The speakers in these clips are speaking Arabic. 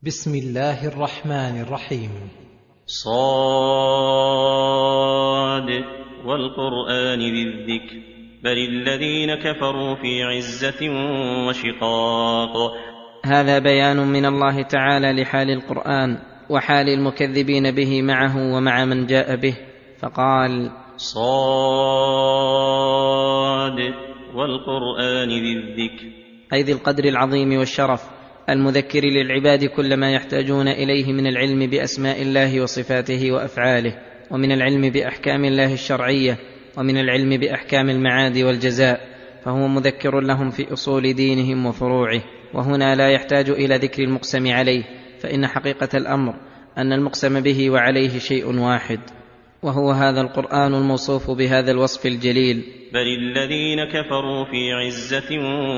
بسم الله الرحمن الرحيم. صاد والقرآن ذي الذكر بل الذين كفروا في عزة وشقاق. هذا بيان من الله تعالى لحال القرآن وحال المكذبين به معه ومع من جاء به، فقال: صاد والقرآن ذي الذكر، أي ذي القدر العظيم والشرف، المذكر للعباد كل ما يحتاجون إليه من العلم بأسماء الله وصفاته وأفعاله، ومن العلم بأحكام الله الشرعية، ومن العلم بأحكام المعاد والجزاء، فهو مذكر لهم في أصول دينهم وفروعه. وهنا لا يحتاج إلى ذكر المقسم عليه، فإن حقيقة الأمر أن المقسم به وعليه شيء واحد، وهو هذا القرآن الموصوف بهذا الوصف الجليل. بل الذين كفروا في عزة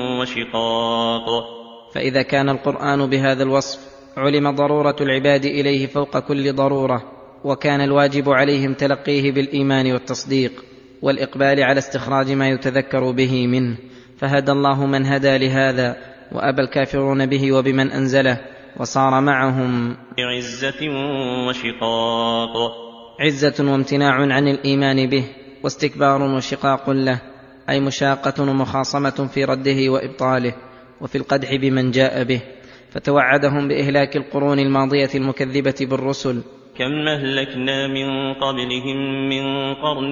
وشقاق. فإذا كان القرآن بهذا الوصف علم ضرورة العباد إليه فوق كل ضرورة، وكان الواجب عليهم تلقيه بالإيمان والتصديق والإقبال على استخراج ما يتذكر به منه، فهدى الله من هدى لهذا، وأبى الكافرون به وبمن أنزله، وصار معهم عزة وشقاق. عزة وامتناع عن الإيمان به، واستكبار وشقاق له، أي مشاقة ومخاصمة في رده وإبطاله، وفي القدح بمن جاء به، فتوعدهم بإهلاك القرون الماضية المكذبة بالرسل. كم أهلكنا من قبلهم من قرن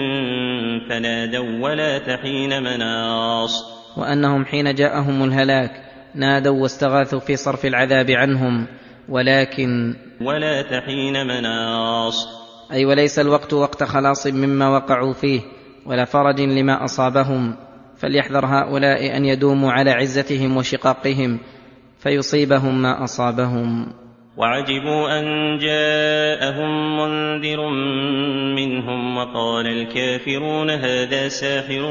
فنادوا ولا تحين مناص. وأنهم حين جاءهم الهلاك نادوا واستغاثوا في صرف العذاب عنهم، ولكن ولا تحين مناص، أي وليس الوقت وقت خلاص مما وقعوا فيه، ولا فرج لما أصابهم. فليحذر هؤلاء أن يدوموا على عزتهم وشقاقهم فيصيبهم ما أصابهم. وعجبوا أن جاءهم منذر منهم وقال الكافرون هذا ساحر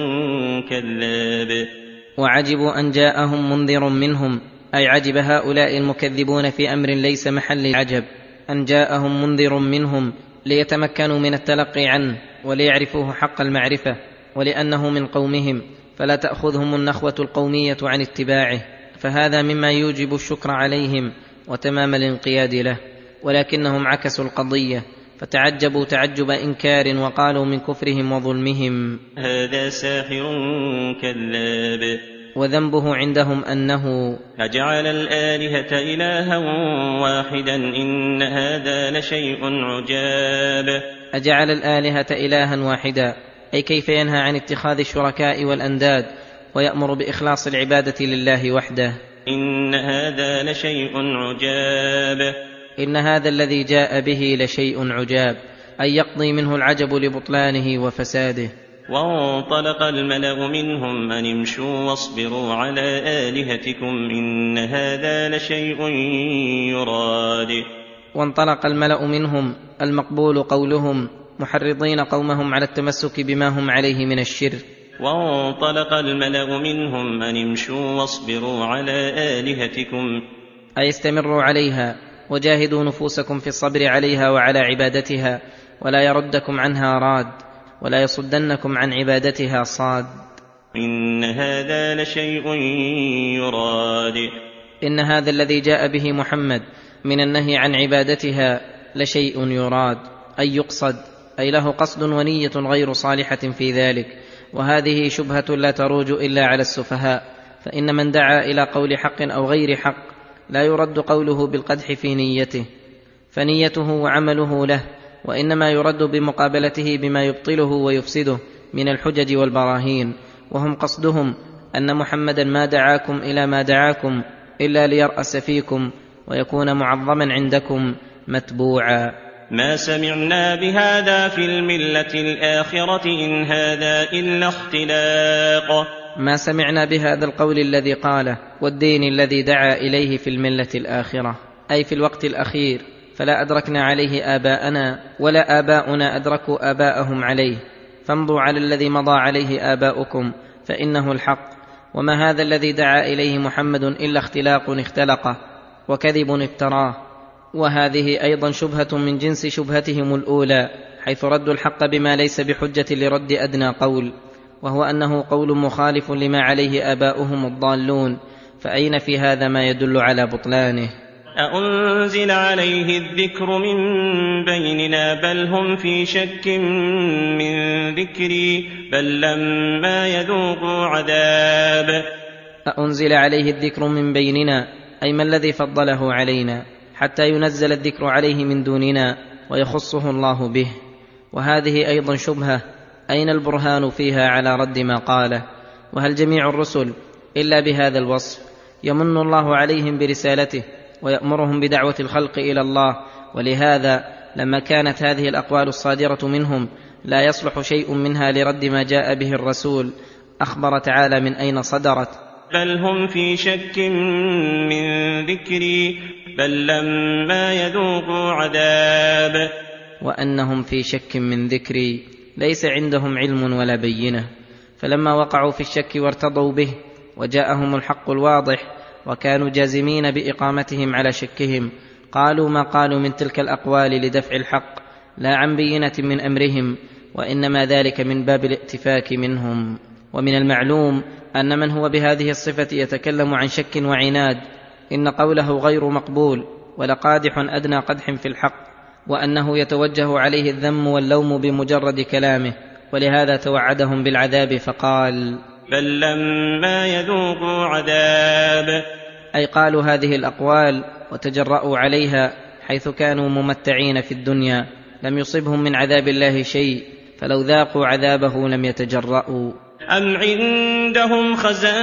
كذاب. وعجبوا أن جاءهم منذر منهم، أي عجب هؤلاء المكذبون في أمر ليس محل العجب أن جاءهم منذر منهم، ليتمكنوا من التلقي عنه وليعرفوه حق المعرفة، ولأنه من قومهم فلا تأخذهم النخوة القومية عن اتباعه، فهذا مما يوجب الشكر عليهم وتمام الانقياد له. ولكنهم عكسوا القضية فتعجبوا تعجب إنكار، وقالوا من كفرهم وظلمهم هذا ساحر كذاب. وذنبه عندهم أنه أجعل الآلهة إلها واحدا إن هذا لشيء عجاب. أجعل الآلهة إلها واحدا، أي كيف ينهى عن اتخاذ الشركاء والأنداد ويأمر بإخلاص العبادة لله وحده. إن هذا لشيء عجاب. إن هذا الذي جاء به لشيء عجاب، أي يقضي منه العجب لبطلانه وفساده. وانطلق الملأ منهم أن امشوا واصبروا على آلهتكم إن هذا لشيء يراد. وانطلق الملأ منهم، المقبول قولهم، محرضين قومهم على التمسك بما هم عليه من الشرك. وانطلق الملأ منهم أن امشوا واصبروا على آلهتكم، أي استمروا عليها وجاهدوا نفوسكم في الصبر عليها وعلى عبادتها، ولا يردكم عنها راد، ولا يصدنكم عن عبادتها صاد. إن هذا لشيء يراد. إن هذا الذي جاء به محمد من النهي عن عبادتها لشيء يراد، أي يقصد، أي له قصد ونية غير صالحة في ذلك. وهذه شبهة لا تروج إلا على السفهاء، فإن من دعا إلى قول حق أو غير حق لا يرد قوله بالقدح في نيته، فنيته وعمله له، وإنما يرد بمقابلته بما يبطله ويفسده من الحجج والبراهين. وهم قصدهم أن محمدا ما دعاكم إلى ما دعاكم إلا ليرأس فيكم ويكون معظما عندكم متبوعا. ما سمعنا بهذا في الملة الآخرة إن هذا إلا اختلاق. ما سمعنا بهذا القول الذي قاله والدين الذي دعا إليه في الملة الآخرة، أي في الوقت الأخير، فلا أدركنا عليه آباءنا ولا آباؤنا أدركوا آباءهم عليه، فامضوا على الذي مضى عليه آباؤكم فإنه الحق. وما هذا الذي دعا إليه محمد إلا اختلاق اختلقه وكذب افتراه. وهذه أيضا شبهة من جنس شبهتهم الأولى، حيث ردوا الحق بما ليس بحجة لرد أدنى قول، وهو أنه قول مخالف لما عليه آباؤهم الضالون، فأين في هذا ما يدل على بطلانه؟ أأنزل عليه الذكر من بيننا بل هم في شك من ذكري بل لما يذوقوا عذاب. أأنزل عليه الذكر من بيننا أي ما الذي فضله علينا حتى ينزل الذكر عليه من دوننا ويخصه الله به. وهذه أيضا شبهة، أين البرهان فيها على رد ما قاله؟ وهل جميع الرسل إلا بهذا الوصف؟ يمن الله عليهم برسالته ويأمرهم بدعوة الخلق إلى الله، ولهذا لما كانت هذه الأقوال الصادرة منهم لا يصلح شيء منها لرد ما جاء به الرسول، أخبر تعالى من أين صدرت: بل هم في شك من ذكري بل لما يذوقوا عذاب. وأنهم في شك من ذكري ليس عندهم علم ولا بينة، فلما وقعوا في الشك وارتضوا به وجاءهم الحق الواضح وكانوا جازمين بإقامتهم على شكهم قالوا ما قالوا من تلك الأقوال لدفع الحق لا عن بينة من أمرهم، وإنما ذلك من باب الائتفاك منهم. ومن المعلوم أن من هو بهذه الصفة يتكلم عن شك وعناد إن قوله غير مقبول ولقادح أدنى قدح في الحق، وأنه يتوجه عليه الذم واللوم بمجرد كلامه، ولهذا توعدهم بالعذاب فقال: بل لما يذوقوا عذاب. أي قالوا هذه الأقوال وتجرؤوا عليها حيث كانوا ممتعين في الدنيا، لم يصبهم من عذاب الله شيء، فلو ذاقوا عذابه لم يتجرؤوا. أم عندهم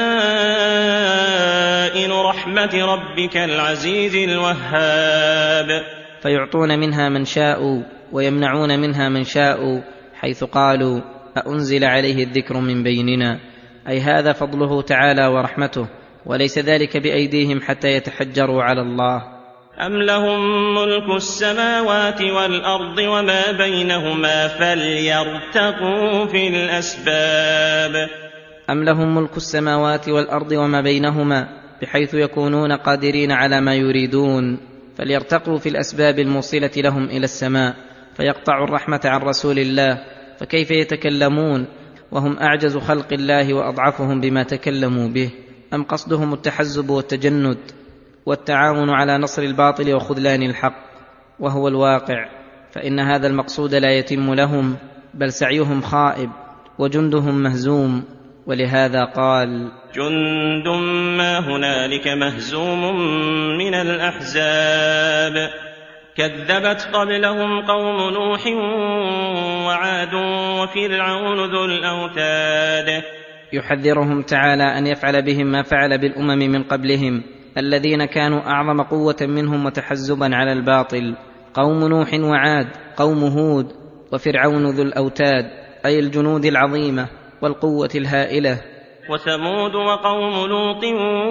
خزائن رحمة ربك العزيز الوهاب. فيعطون منها من شاءوا ويمنعون منها من شاءوا، حيث قالوا: أأنزل عليه الذكر من بيننا، أي هذا فضله تعالى ورحمته، وليس ذلك بأيديهم حتى يتحجروا على الله. أم لهم ملك السماوات والأرض وما بينهما فليرتقوا في الأسباب. أم لهم ملك السماوات والأرض وما بينهما، بحيث يكونون قادرين على ما يريدون، فليرتقوا في الأسباب الموصلة لهم إلى السماء، فيقطعوا الرحمة عن رسول الله، فكيف يتكلمون وهم أعجز خلق الله وأضعفهم بما تكلموا به؟ أم قصدهم التحزب والتجند والتعاون على نصر الباطل وخذلان الحق، وهو الواقع، فإن هذا المقصود لا يتم لهم، بل سعيهم خائب وجندهم مهزوم. ولهذا قال: جند ما هنالك مهزوم من الأحزاب. كذبت قبلهم قوم نوح وعاد وفرعون ذو الأوتاد. يحذرهم تعالى أن يفعل بهم ما فعل بالأمم من قبلهم الذين كانوا أعظم قوة منهم وتحزبا على الباطل: قوم نوح وعاد، قوم هود، وفرعون ذو الأوتاد، أي الجنود العظيمة والقوة الهائلة، وثمود وقوم لوط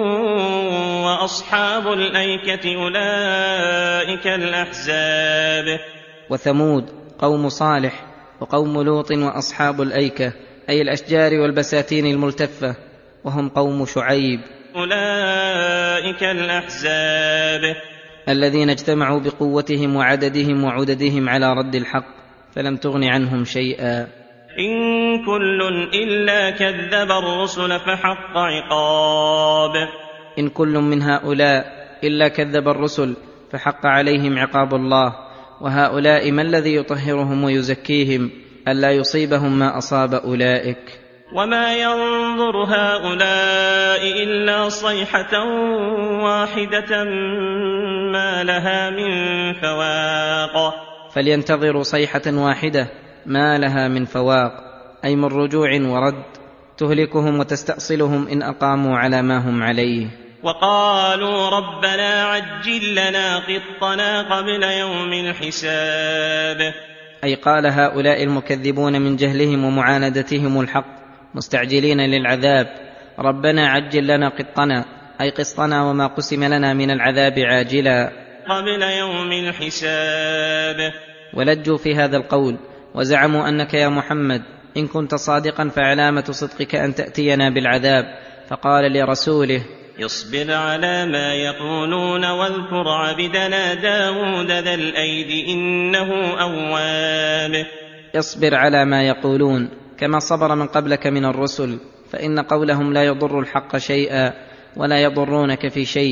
وأصحاب الأيكة أولئك الأحزاب. وثمود قوم صالح، وقوم لوط وأصحاب الأيكة، أي الأشجار والبساتين الملتفة، وهم قوم شعيب، أولئك الأحزاب الذين اجتمعوا بقوتهم وعددهم وعددهم على رد الحق، فلم تغن عنهم شيئا. إن كل إلا كذب الرسل فحق عقاب. إن كل من هؤلاء إلا كذب الرسل فحق عليهم عقاب الله. وهؤلاء ما الذي يطهرهم ويزكيهم ألا يصيبهم ما أصاب أولئك؟ وما ينظر هؤلاء إلا صيحة واحدة ما لها من فواق. فلينتظروا صيحة واحدة ما لها من فواق، أي من رجوع ورد، تهلكهم وتستأصلهم إن أقاموا على ما هم عليه. وقالوا ربنا عجل لنا قطنا قبل يوم الحساب. أي قال هؤلاء المكذبون من جهلهم ومعاندتهم الحق مستعجلين للعذاب: ربنا عجل لنا قطنا، أي قسطنا وما قسم لنا من العذاب عاجلا قبل يوم الحساب. ولجوا في هذا القول وزعموا أنك يا محمد إن كنت صادقا فعلامة صدقك أن تأتينا بالعذاب، فقال لرسوله: اصبر على ما يقولون واذكر عبدنا داود ذا الأيد إنه أواب. اصبر على ما يقولون كما صبر من قبلك من الرسل، فإن قولهم لا يضر الحق شيئا ولا يضرونك في شيء،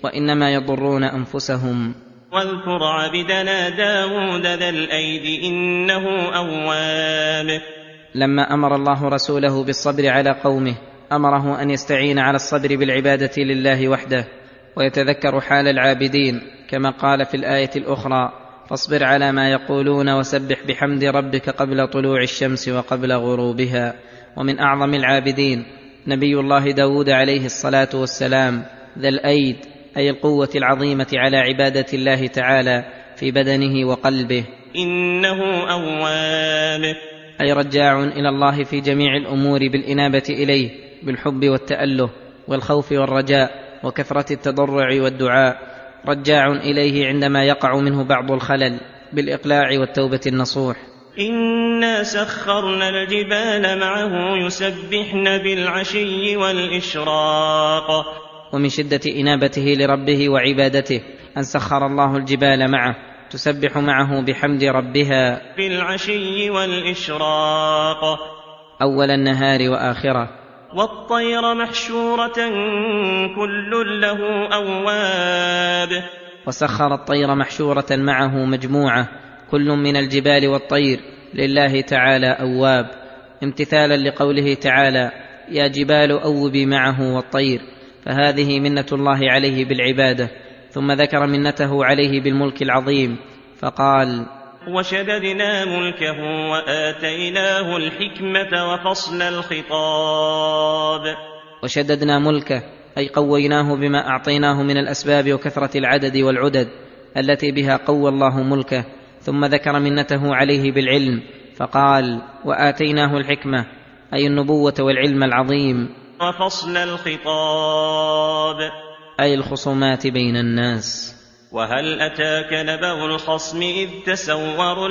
وإنما يضرون أنفسهم. واذكر عبدنا داود ذا الأيد إنه أواب. لما أمر الله رسوله بالصبر على قومه أمره أن يستعين على الصبر بالعبادة لله وحده، ويتذكر حال العابدين كما قال في الآية الأخرى: فاصبر على ما يقولون وسبح بحمد ربك قبل طلوع الشمس وقبل غروبها. ومن أعظم العابدين نبي الله داود عليه الصلاة والسلام ذا الأيد، أي القوة العظيمة على عبادة الله تعالى في بدنه وقلبه. إنه أواب، أي رجاع إلى الله في جميع الأمور بالإنابة إليه بالحب والتأله والخوف والرجاء وكثرة التضرع والدعاء، رجاع إليه عندما يقع منه بعض الخلل بالإقلاع والتوبة النصوح. إنا سخرنا الجبال معه يسبحن بالعشي والإشراق. ومن شدة إنابته لربه وعبادته أن سخر الله الجبال معه تسبح معه بحمد ربها بالعشي والإشراق أول النهار وآخره. والطير محشورة كل له أواب. وسخر الطير محشورة معه مجموعة، كل من الجبال والطير لله تعالى أواب، امتثالا لقوله تعالى: يا جبال أوبي معه والطير. فهذه منة الله عليه بالعبادة، ثم ذكر منته عليه بالملك العظيم فقال: وشددنا ملكه وآتيناه الحكمة وفصل الخطاب. وشددنا ملكه أي قويناه بما أعطيناه من الأسباب وكثرة العدد والعدد التي بها قوى الله ملكه، ثم ذكر منته عليه بالعلم فقال: وآتيناه الحكمة أي النبوة والعلم العظيم. وفصل الخطاب أي الخصومات بين الناس. وهل أتاك نبأ الخصم إذ تسوروا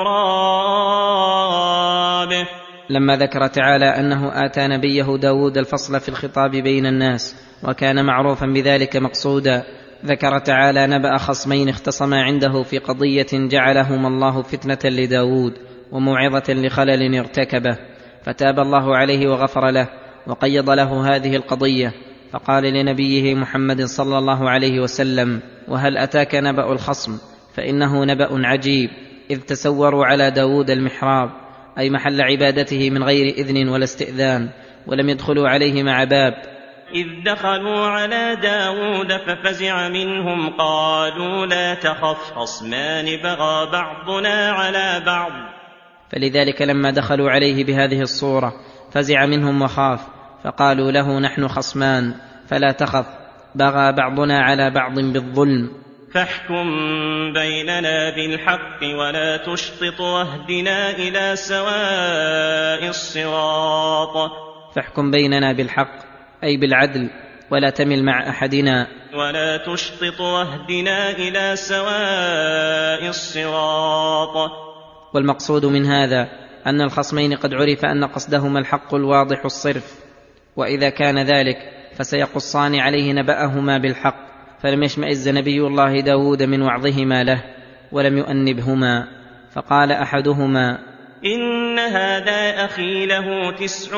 المحراب. لما ذكر تعالى أنه آتى نبيه داود الفصل في الخطاب بين الناس وكان معروفا بذلك مقصودا، ذكر تعالى نبأ خصمين اختصما عنده في قضية جعلهما الله فتنة لداود وموعظة لخلل ارتكبه، فتاب الله عليه وغفر له وقيض له هذه القضية، فقال لنبيه محمد صلى الله عليه وسلم: وهل أتاك نبأ الخصم؟ فإنه نبأ عجيب، إذ تسوروا على داود المحراب أي محل عبادته من غير إذن ولا استئذان، ولم يدخلوا عليه مع باب. إذ دخلوا على داود ففزع منهم قالوا لا تخف خصمان بغى بعضنا على بعض. فلذلك لما دخلوا عليه بهذه الصورة فزع منهم وخاف، فقالوا له: نحن خصمان فلا تخف، بغى بعضنا على بعض بالظلم، فاحكم بيننا بالحق ولا تشطط واهدنا إلى سواء الصراط. فاحكم بيننا بالحق أي بالعدل ولا تمل مع أحدنا، ولا تشطط واهدنا إلى سواء الصراط. والمقصود من هذا أن الخصمين قد عرف أن قصدهما الحق الواضح الصرف، وإذا كان ذلك فسيقصان عليه نبأهما بالحق، فلم يشمئز نبي الله داود من وعظهما له ولم يؤنبهما، فقال أحدهما: إن هذا أخي له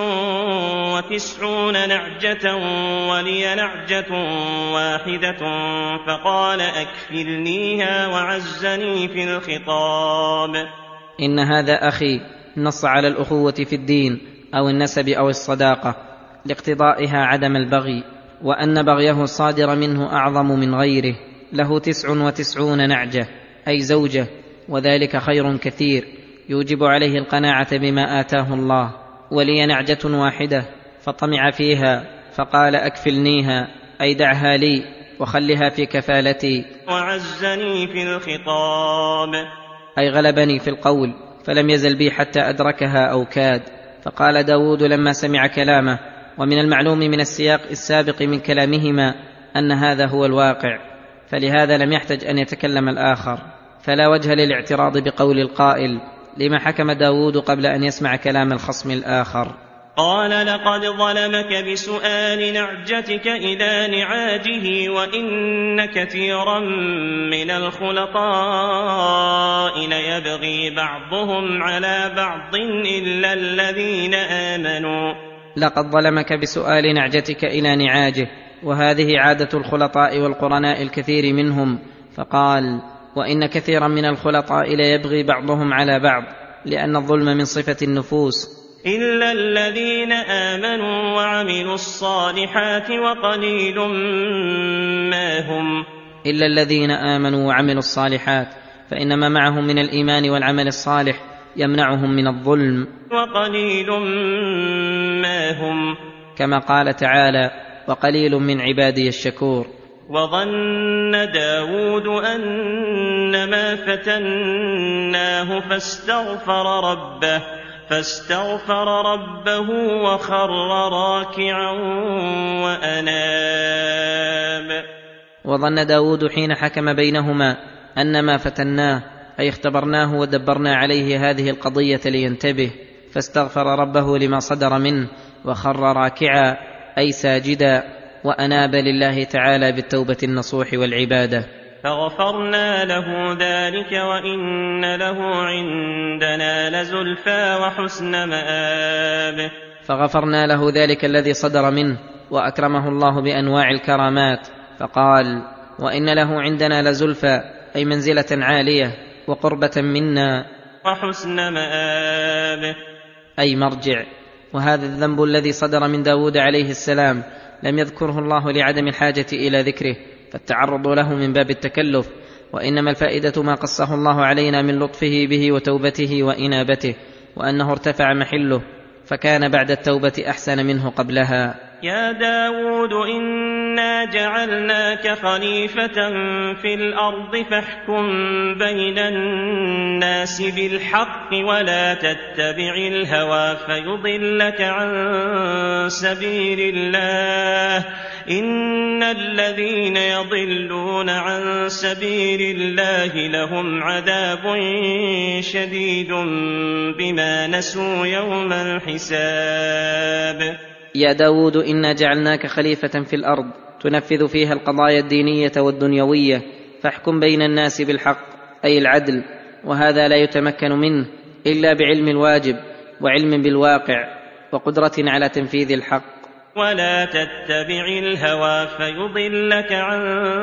99 نعجة ولي نعجة واحدة فقال أكفلنيها وعزني في الخطاب. إن هذا أخي نص على الأخوة في الدين أو النسب أو الصداقة لاقتضائها عدم البغي، وأن بغيه صادر منه أعظم من غيره. له 99 نعجة أي زوجة، وذلك خير كثير يوجب عليه القناعة بما آتاه الله. ولي نعجة واحدة فطمع فيها فقال أكفلنيها أي دعها لي وخلها في كفالتي. وعزني في الخطاب أي غلبني في القول فلم يزل بي حتى أدركها أو كاد. فقال داود لما سمع كلامه، ومن المعلوم من السياق السابق من كلامهما أن هذا هو الواقع، فلهذا لم يحتج أن يتكلم الآخر، فلا وجه للاعتراض بقول القائل: لما حكم داود قبل أن يسمع كلام الخصم الآخر؟ قال: لقد ظلمك بسؤال نعجتك إلى نعاجه وإن كثيرا من الخلطاء ليبغي بعضهم على بعض إلا الذين آمنوا. لقد ظلمك بسؤال نعجتك إلى نعاجه وهذه عادة الخلطاء والقرناء الكثير منهم، فقال: وإن كثيرا من الخلطاء ليبغي بعضهم على بعض، لأن الظلم من صفة النفوس. إلا الذين آمنوا وعملوا الصالحات وقليل ما هم. إلا الذين آمنوا وعملوا الصالحات، فإنما معهم من الإيمان والعمل الصالح يمنعهم من الظلم. وقليل ما هم، كما قال تعالى: وقليل من عبادي الشكور. وظن داود أنما فتناه فاستغفر ربه وخر راكعا وأناب. وظن داود حين حكم بينهما أنما فتناه، أي اختبرناه ودبرنا عليه هذه القضية لينتبه، فاستغفر ربه لما صدر منه، وخر راكعا أي ساجدا، وأناب لله تعالى بالتوبة النصوح والعبادة. فغفرنا له ذلك وإن له عندنا لزلفى وحسن مآب. فغفرنا له ذلك الذي صدر منه، وأكرمه الله بأنواع الكرامات، فقال: وإن له عندنا لزلفى، أي منزلة عالية وقربة منا، وحسن مآب، أي مرجع. وهذا الذنب الذي صدر من داود عليه السلام لم يذكره الله لعدم الحاجة إلى ذكره، فالتعرض له من باب التكلف، وإنما الفائدة ما قصه الله علينا من لطفه به وتوبته وإنابته، وأنه ارتفع محله فكان بعد التوبة أحسن منه قبلها. يا داود إنا جعلناك خليفة في الأرض فاحكم بين الناس بالحق ولا تتبع الهوى فيضلك عن سبيل الله، إن الذين يضلون عن سبيل الله لهم عذاب شديد بما نسوا يوم الحساب. يا داود إنا جعلناك خليفة في الأرض تنفذ فيها القضايا الدينية والدنيوية، فاحكم بين الناس بالحق، أي العدل، وهذا لا يتمكن منه إلا بعلم الواجب وعلم بالواقع وقدرة على تنفيذ الحق. ولا تتبع الهوى فيضلك عن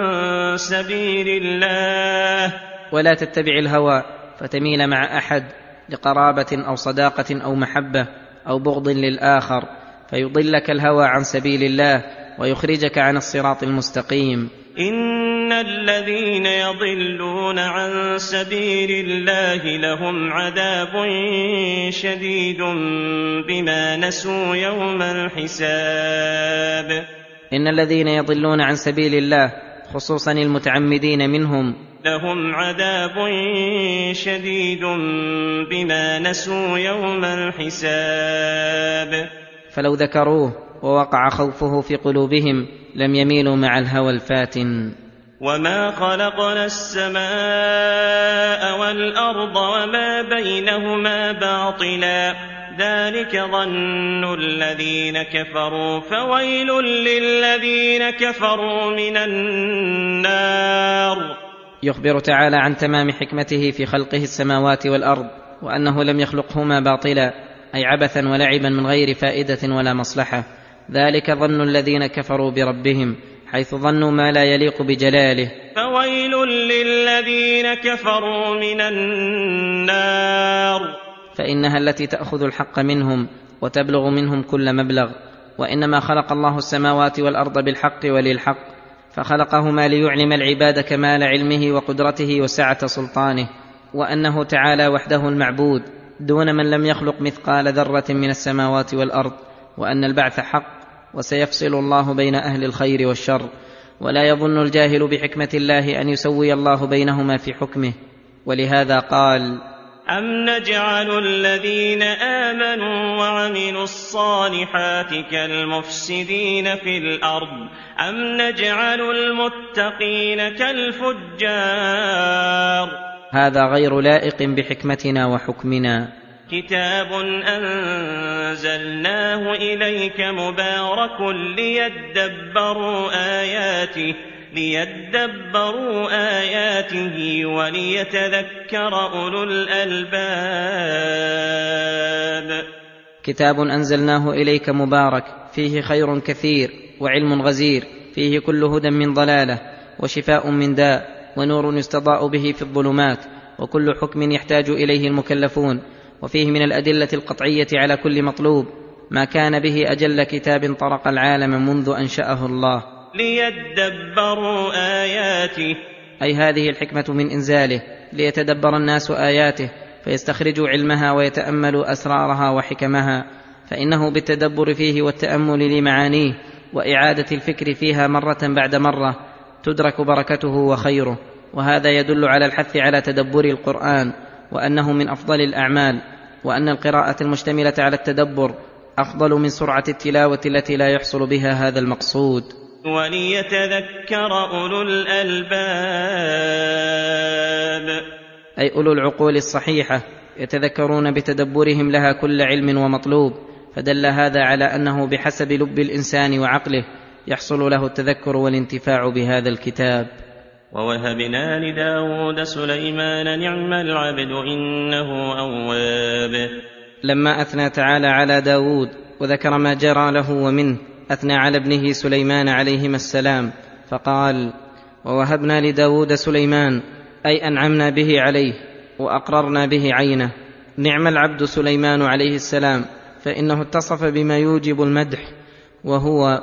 سبيل الله. ولا تتبع الهوى فتميل مع أحد لقرابة أو صداقة أو محبة أو بغض للآخر، فيضلك الهوى عن سبيل الله ويخرجك عن الصراط المستقيم. إن الذين يضلون عن سبيل الله لهم عذاب شديد بما نسوا يوم الحساب. إن الذين يضلون عن سبيل الله خصوصا المتعمدين منهم لهم عذاب شديد بما نسوا يوم الحساب. فلو ذكروه ووقع خوفه في قلوبهم لم يميلوا مع الهوى الفاتن. وما خلقنا السماء والأرض وما بينهما باطلا ذلك ظن الذين كفروا فويل للذين كفروا من النار. يخبر تعالى عن تمام حكمته في خلقه السماوات والأرض، وأنه لم يخلقهما باطلا أي عبثا ولعبا من غير فائدة ولا مصلحة. ذلك ظن الذين كفروا بربهم، حيث ظنوا ما لا يليق بجلاله. فويل للذين كفروا من النار، فإنها التي تأخذ الحق منهم وتبلغ منهم كل مبلغ. وإنما خلق الله السماوات والأرض بالحق وللحق، فخلقهما ليعلم العباد كمال علمه وقدرته وسعة سلطانه، وأنه تعالى وحده المعبود دون من لم يخلق مثقال ذرة من السماوات والأرض، وأن البعث حق وسيفصل الله بين أهل الخير والشر. ولا يظن الجاهل بحكمة الله أن يسوي الله بينهما في حكمه، ولهذا قال: أم نجعل الذين آمنوا وعملوا الصالحات كالمفسدين في الأرض أم نجعل المتقين كالفجار. هذا غير لائق بحكمتنا وحكمنا. كتاب أنزلناه إليك مبارك ليدبروا آياته وليتذكر أولو الألباب. كتاب أنزلناه إليك مبارك فيه خير كثير وعلم غزير فيه كل هدى من ضلاله وشفاء من داء ونور يستضاء به في الظلمات وكل حكم يحتاج اليه المكلفون، وفيه من الادله القطعيه على كل مطلوب ما كان به اجل كتاب طرق العالم منذ انشاه الله ليدبروا آياته، اي هذه الحكمه من انزاله ليتدبر الناس اياته فيستخرجوا علمها ويتاملوا اسرارها وحكمها، فانه بالتدبر فيه والتامل لمعانيه واعاده الفكر فيها مره بعد مره تدرك بركته وخيره. وهذا يدل على الحث على تدبر القرآن وأنه من أفضل الأعمال، وأن القراءة المشتملة على التدبر أفضل من سرعة التلاوة التي لا يحصل بها هذا المقصود. وليتذكر أولو الألباب، أي أولو العقول الصحيحة يتذكرون بتدبرهم لها كل علم ومطلوب، فدل هذا على أنه بحسب لب الإنسان وعقله يحصل له التذكر والانتفاع بهذا الكتاب. ووهبنا لداود سليمان نعم العبد إنه أواب. لما أثنى تعالى على داود وذكر ما جرى له ومنه أثنى على ابنه سليمان عليهما السلام فقال: ووهبنا لداود سليمان، أي أنعمنا به عليه وأقررنا به عينه. نعم العبد سليمان عليه السلام، فإنه اتصف بما يوجب المدح وهو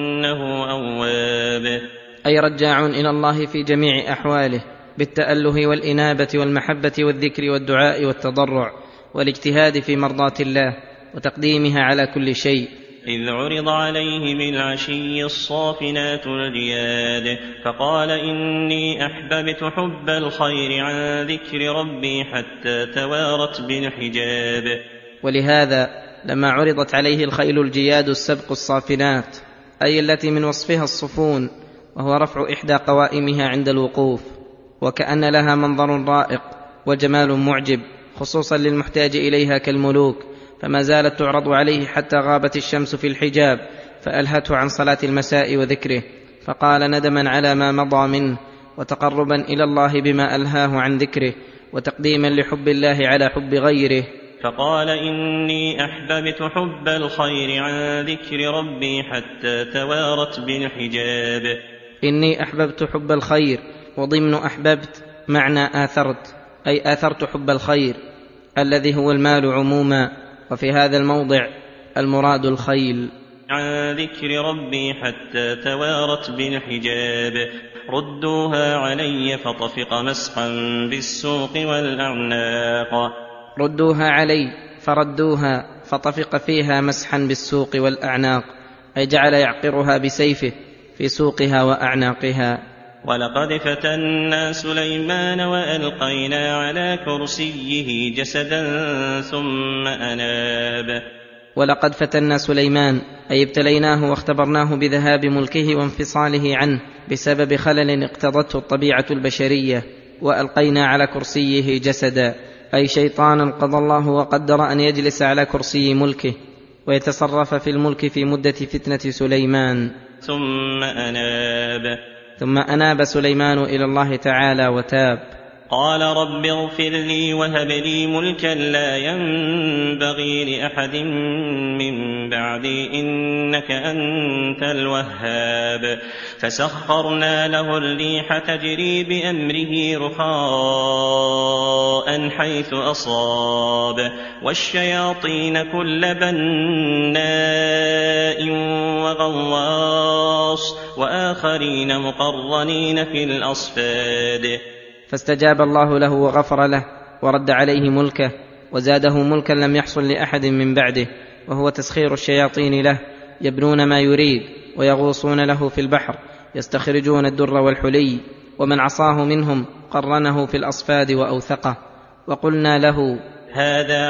إنه أواب، أي رجاع إلى الله في جميع أحواله بالتأله والإنابة والمحبة والذكر والدعاء والتضرع والاجتهاد في مرضاة الله وتقديمها على كل شيء. إذ عرض عليه بالعشي الصافنات الجياد فقال إني أحببت حب الخير عن ذكر ربي حتى توارت بالحجاب. ولهذا لما عرضت عليه الخيل الجياد السبق الصافنات، أي التي من وصفها الصفون، وهو رفع إحدى قوائمها عند الوقوف، وكأن لها منظر رائق وجمال معجب خصوصا للمحتاج إليها كالملوك، فما زالت تعرض عليه حتى غابت الشمس في الحجاب فألهته عن صلاة المساء وذكره، فقال ندما على ما مضى منه وتقربا إلى الله بما ألهاه عن ذكره وتقديما لحب الله على حب غيره، فقال إني أحببت حب الخير عن ذكر ربي حتى توارت بالحجاب. إني أحببت حب الخير، وضمن أحببت معنى آثرت، أي آثرت حب الخير الذي هو المال عموما، وفي هذا الموضع المراد الخيل. عن ذكر ربي حتى توارت بالحجاب ردوها علي فطفق مسحا بالسوق والأعناق. ردوها علي فردوها فطفق فيها مسحا بالسوق والأعناق، أي جعل يعقرها بسيفه في سوقها وأعناقها. ولقد فتنا سليمان وألقينا على كرسيه جسدا ثم أناب. ولقد فتنا سليمان، أي ابتليناه واختبرناه بذهاب ملكه وانفصاله عنه بسبب خلل اقتضته الطبيعة البشرية، وألقينا على كرسيه جسدا، أي شيطانا قضى الله وقدر أن يجلس على كرسي ملكه ويتصرف في الملك في مدة فتنة سليمان. ثم أناب سليمان إلى الله تعالى وتاب. قال رب اغفر لي وهب لي ملكا لا ينبغي لأحد من بعدي إنك أنت الوهاب. فسخرنا له الريح تجري بأمره رخاء حيث أصاب والشياطين كل بناء وغواص وآخرين مقرنين في الأصفاد. فاستجاب الله له وغفر له ورد عليه ملكه وزاده ملكا لم يحصل لأحد من بعده، وهو تسخير الشياطين له، يبنون ما يريد ويغوصون له في البحر، يستخرجون الدر والحلي، ومن عصاه منهم قرنه في الأصفاد وأوثقه. وقلنا له هذا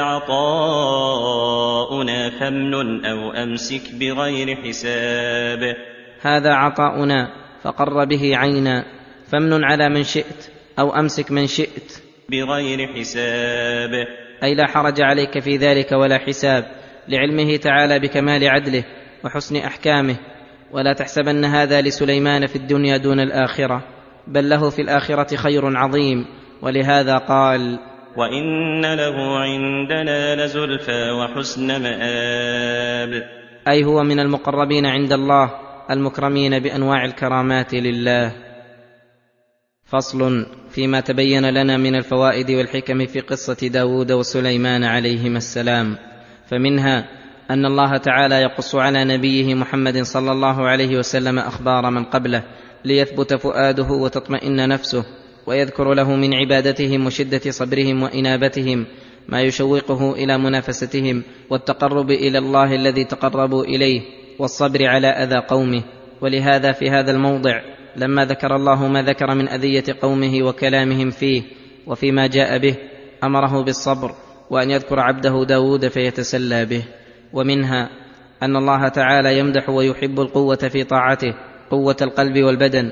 عطاؤنا فامنن أو أمسك بغير حساب. هذا عطاؤنا فقر به عينا، فامنن على من شئت أو أمسك من شئت بغير حساب، أي لا حرج عليك في ذلك ولا حساب، لعلمه تعالى بكمال عدله وحسن أحكامه. ولا تحسبن هذا لسليمان في الدنيا دون الآخرة، بل له في الآخرة خير عظيم، ولهذا قال وإن له عندنا لزلفى وحسن مآب، أي هو من المقربين عند الله المكرمين بأنواع الكرامات لله. فصل فيما تبين لنا من الفوائد والحكم في قصة داود وسليمان عليهما السلام. فمنها أن الله تعالى يقص على نبيه محمد صلى الله عليه وسلم أخبار من قبله ليثبت فؤاده وتطمئن نفسه، ويذكر له من عبادتهم وشدة صبرهم وإنابتهم ما يشوقه إلى منافستهم والتقرب إلى الله الذي تقربوا إليه، والصبر على أذى قومه. ولهذا في هذا الموضع لما ذكر الله ما ذكر من أذية قومه وكلامهم فيه وفيما جاء به أمره بالصبر، وأن يذكر عبده داود فيتسلى به. ومنها أن الله تعالى يمدح ويحب القوة في طاعته، قوة القلب والبدن،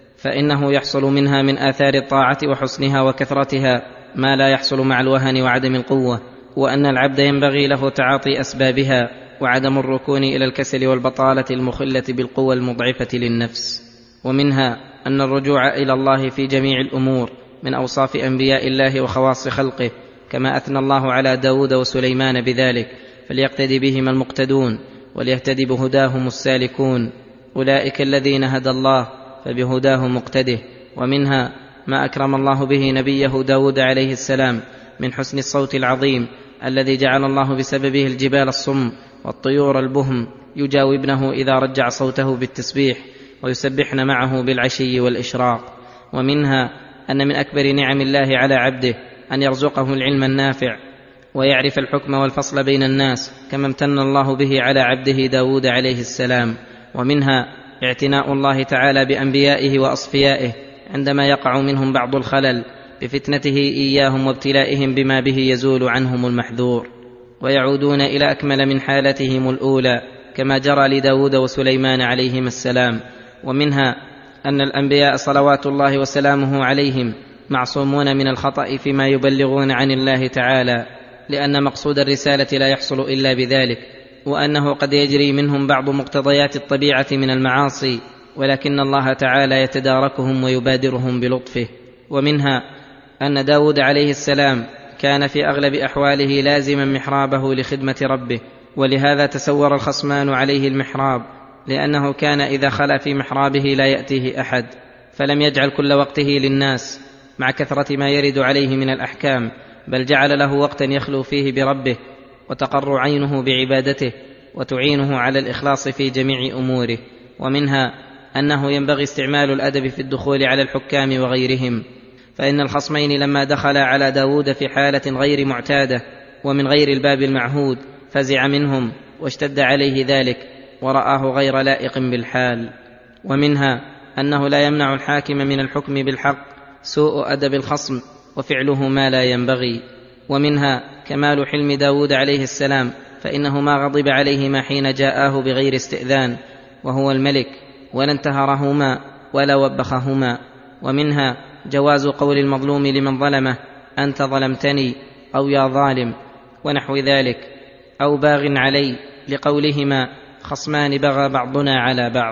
فإنه يحصل منها من آثار الطاعة وحسنها وكثرتها ما لا يحصل مع الوهن وعدم القوة، وأن العبد ينبغي له تعاطي أسبابها وعدم الركون إلى الكسل والبطالة المخلة بالقوة المضعفة للنفس. ومنها أن الرجوع إلى الله في جميع الأمور من أوصاف أنبياء الله وخواص خلقه، كما أثنى الله على داود وسليمان بذلك، فليقتدي بهما المقتدون وليهتدي بهداهم السالكون. أولئك الذين هدى الله فبهداه مقتده. ومنها ما أكرم الله به نبيه داود عليه السلام من حسن الصوت العظيم الذي جعل الله بسببه الجبال الصم والطيور البهم يجاوبنه إذا رجع صوته بالتسبيح ويسبحن معه بالعشي والإشراق. ومنها أن من أكبر نعم الله على عبده أن يرزقه العلم النافع ويعرف الحكم والفصل بين الناس، كما امتن الله به على عبده داود عليه السلام. ومنها اعتناء الله تعالى بأنبيائه وأصفيائه عندما يقع منهم بعض الخلل بفتنته إياهم وابتلائهم بما به يزول عنهم المحذور ويعودون إلى أكمل من حالتهم الأولى، كما جرى لداود وسليمان عليهما السلام. ومنها أن الأنبياء صلوات الله وسلامه عليهم معصومون من الخطأ فيما يبلغون عن الله تعالى، لأن مقصود الرسالة لا يحصل إلا بذلك، وأنه قد يجري منهم بعض مقتضيات الطبيعة من المعاصي، ولكن الله تعالى يتداركهم ويبادرهم بلطفه. ومنها أن داود عليه السلام كان في أغلب أحواله لازما محرابه لخدمة ربه، ولهذا تسور الخصمان عليه المحراب، لأنه كان إذا خلا في محرابه لا يأتيه أحد، فلم يجعل كل وقته للناس مع كثرة ما يرد عليه من الأحكام، بل جعل له وقتا يخلو فيه بربه وتقر عينه بعبادته وتعينه على الإخلاص في جميع أموره. ومنها أنه ينبغي استعمال الأدب في الدخول على الحكام وغيرهم، فإن الخصمين لما دخلا على داود في حالة غير معتادة ومن غير الباب المعهود فزع منهم واشتد عليه ذلك ورآه غير لائق بالحال. ومنها أنه لا يمنع الحاكم من الحكم بالحق سوء أدب الخصم وفعله ما لا ينبغي. ومنها كمال حلم داود عليه السلام، فإنه ما غضب عليهما حين جاءاه بغير استئذان وهو الملك، ولا انتهرهما ولا وبخهما. ومنها جواز قول المظلوم لمن ظلمه أنت ظلمتني أو يا ظالم ونحو ذلك، أو باغ علي، لقولهما خصمان بغى بعضنا على بعض.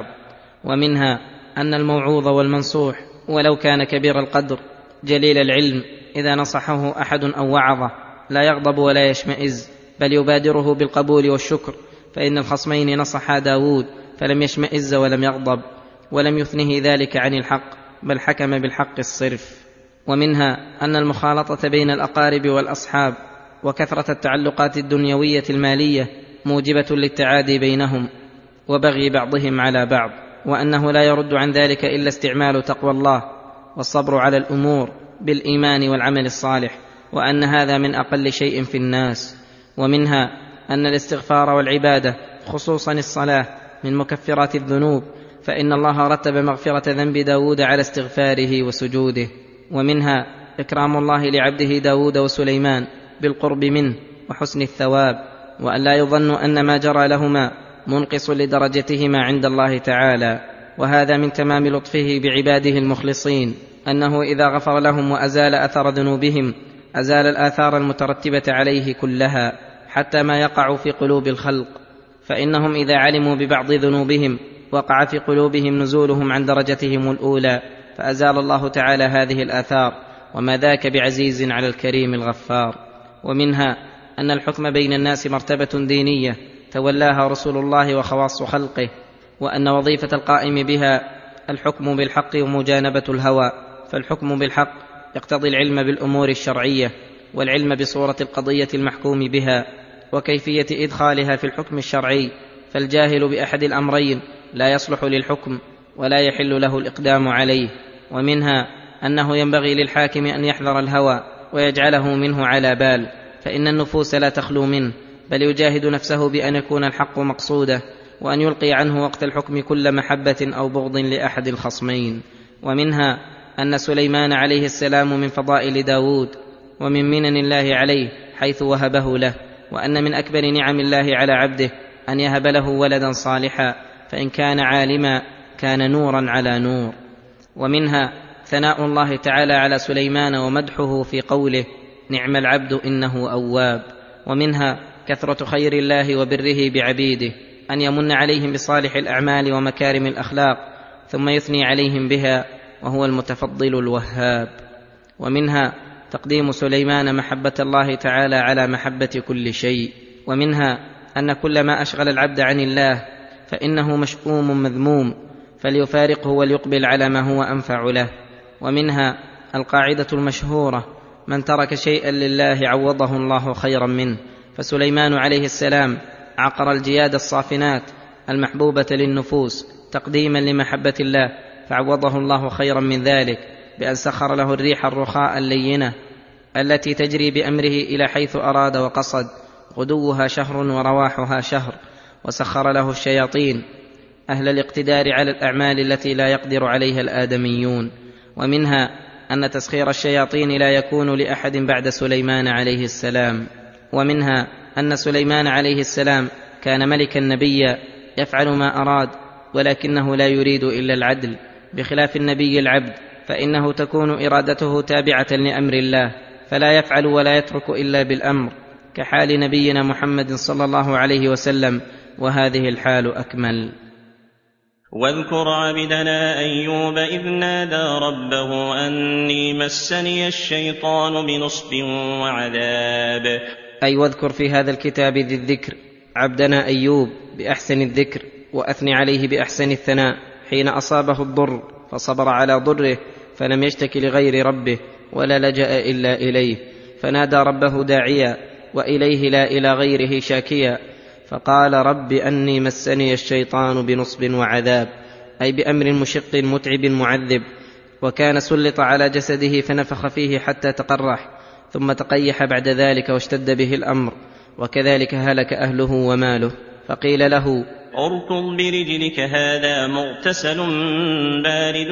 ومنها أن الموعوظ والمنصوح ولو كان كبير القدر جليل العلم إذا نصحه أحد أو وعظه لا يغضب ولا يشمئز، بل يبادره بالقبول والشكر، فإن الخصمين نصحا داود فلم يشمئز ولم يغضب، ولم يثنه ذلك عن الحق، بل حكم بالحق الصرف. ومنها أن المخالطة بين الأقارب والأصحاب وكثرة التعلقات الدنيوية المالية موجبة للتعادي بينهم وبغي بعضهم على بعض، وأنه لا يرد عن ذلك إلا استعمال تقوى الله والصبر على الأمور بالإيمان والعمل الصالح، وأن هذا من أقل شيء في الناس. ومنها أن الاستغفار والعبادة خصوصا الصلاة من مكفرات الذنوب، فإن الله رتب مغفرة ذنب داود على استغفاره وسجوده. ومنها إكرام الله لعبده داود وسليمان بالقرب منه وحسن الثواب، وأن لا يظن أن ما جرى لهما منقص لدرجتهما عند الله تعالى. وهذا من تمام لطفه بعباده المخلصين، أنه إذا غفر لهم وأزال أثر ذنوبهم أزال الآثار المترتبة عليه كلها حتى ما يقع في قلوب الخلق، فإنهم إذا علموا ببعض ذنوبهم وقع في قلوبهم نزولهم عن درجتهم الأولى، فأزال الله تعالى هذه الآثار، وما ذاك بعزيز على الكريم الغفار. ومنها أن الحكم بين الناس مرتبة دينية تولاها رسول الله وخواص خلقه، وأن وظيفة القائم بها الحكم بالحق ومجانبة الهوى، فالحكم بالحق يقتضي العلم بالأمور الشرعية والعلم بصورة القضية المحكوم بها وكيفية إدخالها في الحكم الشرعي، فالجاهل بأحد الأمرين لا يصلح للحكم ولا يحل له الإقدام عليه. ومنها أنه ينبغي للحاكم أن يحذر الهوى ويجعله منه على بال، فإن النفوس لا تخلو منه، بل يجاهد نفسه بأن يكون الحق مقصوده، وأن يلقي عنه وقت الحكم كل محبة أو بغض لأحد الخصمين. ومنها أن سليمان عليه السلام من فضائل داود ومن منن الله عليه حيث وهبه له، وأن من أكبر نعم الله على عبده أن يهب له ولدا صالحا، فإن كان عالما كان نورا على نور. ومنها ثناء الله تعالى على سليمان ومدحه في قوله نعم العبد إنه أواب. ومنها كثرة خير الله وبره بعبيده، أن يمن عليهم بصالح الأعمال ومكارم الأخلاق ثم يثني عليهم بها، وهو المتفضل الوهاب. ومنها تقديم سليمان محبة الله تعالى على محبة كل شيء. ومنها أن كل ما أشغل العبد عن الله فإنه مشؤوم مذموم، فليفارقه وليقبل على ما هو أنفع له. ومنها القاعدة المشهورة من ترك شيئا لله عوضه الله خيرا منه، فسليمان عليه السلام عقر الجياد الصافنات المحبوبة للنفوس تقديما لمحبة الله، فعوضه الله خيرا من ذلك بأن سخر له الريح الرخاء اللينة التي تجري بأمره إلى حيث أراد وقصد، غدوها شهر ورواحها شهر، وسخر له الشياطين أهل الاقتدار على الأعمال التي لا يقدر عليها الآدميون. ومنها أن تسخير الشياطين لا يكون لأحد بعد سليمان عليه السلام. ومنها أن سليمان عليه السلام كان ملكا نبيا يفعل ما أراد، ولكنه لا يريد إلا العدل، بخلاف النبي العبد فإنه تكون إرادته تابعة لأمر الله، فلا يفعل ولا يترك إلا بالأمر، كحال نبينا محمد صلى الله عليه وسلم، وهذه الحال أكمل. واذكر عبدنا أيوب إذ نادى ربه أني مسني الشيطان بنصب وعذاب. أي واذكر في هذا الكتاب ذي الذكر عبدنا أيوب بأحسن الذكر، وأثني عليه بأحسن الثناء حين أصابه الضر فصبر على ضره، فلم يشتك لغير ربه ولا لجأ إلا إليه، فنادى ربه داعيا وإليه لا إلى غيره شاكيا، فقال رب أني مسني الشيطان بنصب وعذاب، أي بأمر مشق متعب معذب. وكان سلط على جسده فنفخ فيه حتى تقرح، ثم تقيح بعد ذلك واشتد به الأمر، وكذلك هلك أهله وماله. فقيل له اركض برجلك هذا مغتسل بارد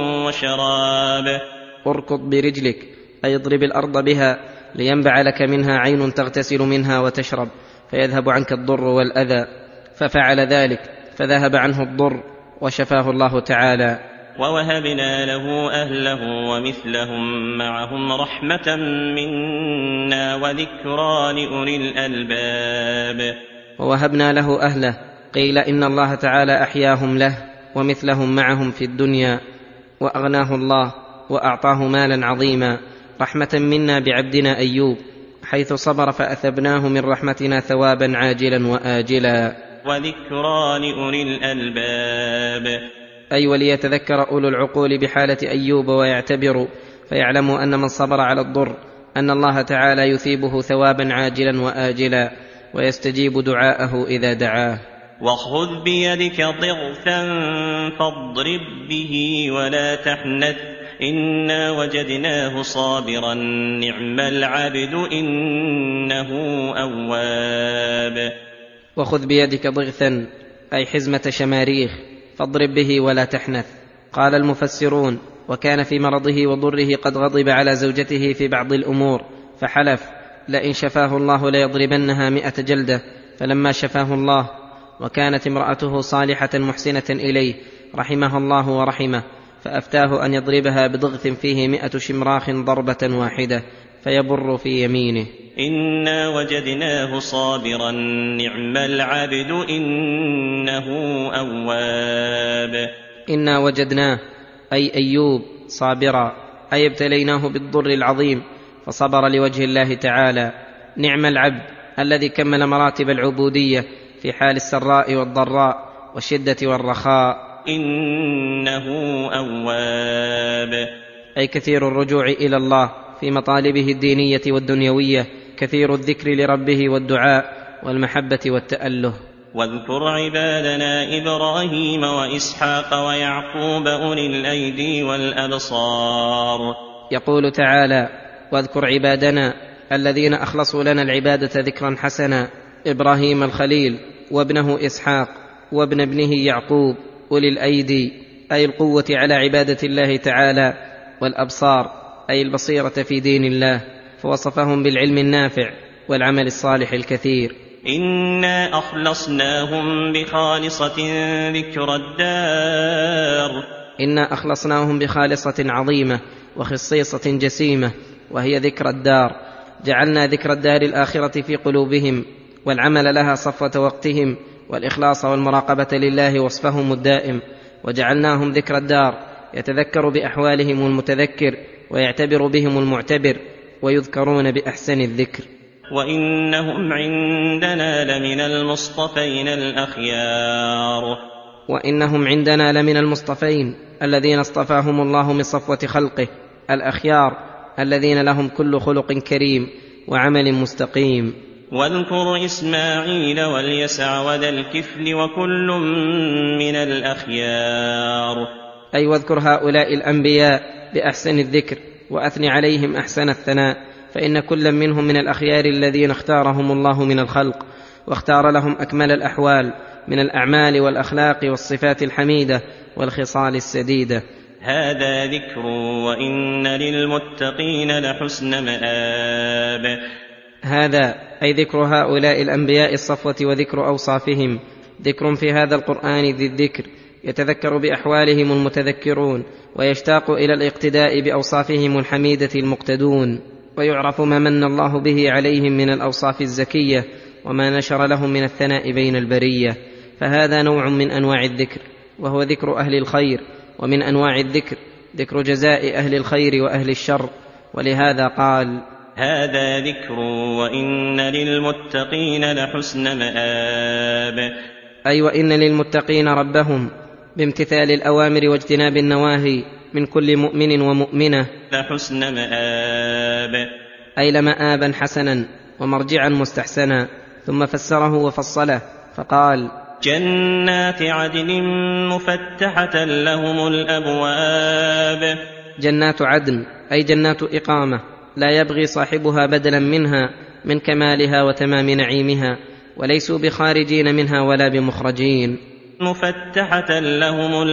وشراب. اركض برجلك أي اضرب الأرض بها لينبع لك منها عين تغتسل منها وتشرب، فيذهب عنك الضر والأذى. ففعل ذلك فذهب عنه الضر وشفاه الله تعالى. ووهبنا له أهله ومثلهم معهم رحمة منا وذكرى لأولي الألباب. ووهبنا له أهله، قيل إن الله تعالى أحياهم له ومثلهم معهم في الدنيا، وأغناه الله وأعطاه مالا عظيما، رحمة منا بعبدنا أيوب، حيث صبر فأثبناه من رحمتنا ثوابا عاجلا وآجلا. وذكرى لأولي الألباب، أي وليتذكر أولو العقول بحالة أيوب ويعتبروا، فيعلموا أن من صبر على الضر أن الله تعالى يثيبه ثوابا عاجلا وآجلا، ويستجيب دعاءه إذا دعاه. وخذ بيدك ضغثا فاضرب به ولا تحنث إنا وجدناه صابرا نعم العبد إنه أواب. وخذ بيدك ضغثا أي حزمة شماريخ، فاضرب به ولا تحنث. قال المفسرون وكان في مرضه وضره قد غضب على زوجته في بعض الأمور، فحلف لئن شفاه الله ليضربنها 100 جلدة، فلما شفاه الله وكانت امرأته صالحة محسنة إليه رحمها الله ورحمه، فأفتاه أن يضربها بضغث فيه 100 شمراخ ضربة واحدة، فيبر في يمينه. إنا وجدناه صابرا نعم العبد إنه أواب. إنا وجدناه أي أيوب صابرا، أي ابتليناه بالضر العظيم فصبر لوجه الله تعالى. نعم العبد الذي كمل مراتب العبودية في حال السراء والضراء، والشدة والرخاء. إنه أواب، أي كثير الرجوع إلى الله في مطالبه الدينية والدنيوية، كثير الذكر لربه والدعاء والمحبة والتأله. واذكر عبادنا إبراهيم وإسحاق ويعقوب أولي الأيدي والأبصار. يقول تعالى: واذكر عبادنا الذين أخلصوا لنا العبادة ذكرا حسنا، إبراهيم الخليل وابنه إسحاق وابن ابنه يعقوب أولي الأيدي، أي القوة على عبادة الله تعالى، والأبصار أي البصيرة في دين الله، فوصفهم بالعلم النافع والعمل الصالح الكثير. إنا أخلصناهم بخالصة ذكر الدار. إنا أخلصناهم بخالصة عظيمة وخصيصة جسيمة، وهي ذكر الدار. جعلنا ذكر الدار الآخرة في قلوبهم، والعمل لها صفوة وقتهم، والإخلاص والمراقبة لله وصفهم الدائم. وجعلناهم ذكر الدار يتذكر بأحوالهم المتذكر، ويعتبر بهم المعتبر، ويذكرون بأحسن الذكر. وإنهم عندنا لمن المصطفين الأخيار. وإنهم عندنا لمن المصطفين الذين اصطفاهم الله من صفوة خلقه، الأخيار الذين لهم كل خلق كريم وعمل مستقيم. واذكر إسماعيل واليسع وذا الكفل وكل من الأخيار. أي واذكر هؤلاء الأنبياء بأحسن الذكر، وأثني عليهم أحسن الثناء، فإن كل منهم من الأخيار الذين اختارهم الله من الخلق، واختار لهم أكمل الأحوال من الأعمال والأخلاق والصفات الحميدة والخصال السديدة. هذا ذكر وإن للمتقين لحسن مآب. هذا أي ذكر هؤلاء الأنبياء الصفوة وذكر أوصافهم، ذكر في هذا القرآن ذي الذكر يتذكر بأحوالهم المتذكرون، ويشتاق إلى الاقتداء بأوصافهم الحميدة المقتدون، ويعرف ما من الله به عليهم من الأوصاف الزكية، وما نشر لهم من الثناء بين البرية. فهذا نوع من أنواع الذكر، وهو ذكر أهل الخير. ومن أنواع الذكر ذكر جزاء أهل الخير وأهل الشر، ولهذا قال: هذا ذكر وإن للمتقين لحسن مآب. أي وإن للمتقين ربهم بامتثال الأوامر واجتناب النواهي من كل مؤمن ومؤمنة لحسن مآب، أي لمآبا حسنا ومرجعا مستحسنا. ثم فسره وفصله فقال: جنات عدن مفتحة لهم الأبواب. جنات عدن أي جنات إقامة، لا يبغي صاحبها بدلا منها من كمالها وتمام نعيمها، وليسوا بخارجين منها ولا بمخرجين. مفتحة لهم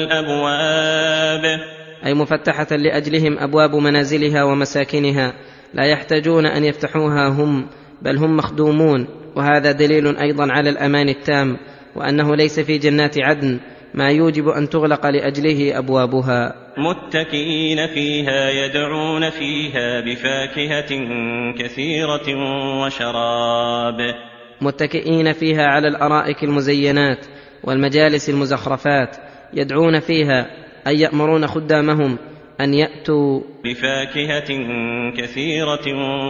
الأبواب أي مفتحة لأجلهم أبواب منازلها ومساكنها، لا يحتاجون أن يفتحوها هم، بل هم مخدومون. وهذا دليل أيضا على الأمان التام، وأنه ليس في جنات عدن ما يوجب أن تغلق لأجله أبوابها. متكئين فيها يدعون فيها بفاكهة كثيرة وشراب. متكئين فيها على الأرائك المزينات والمجالس المزخرفات، يدعون فيها أي يأمرون خدامهم أن يأتوا بفاكهة كثيرة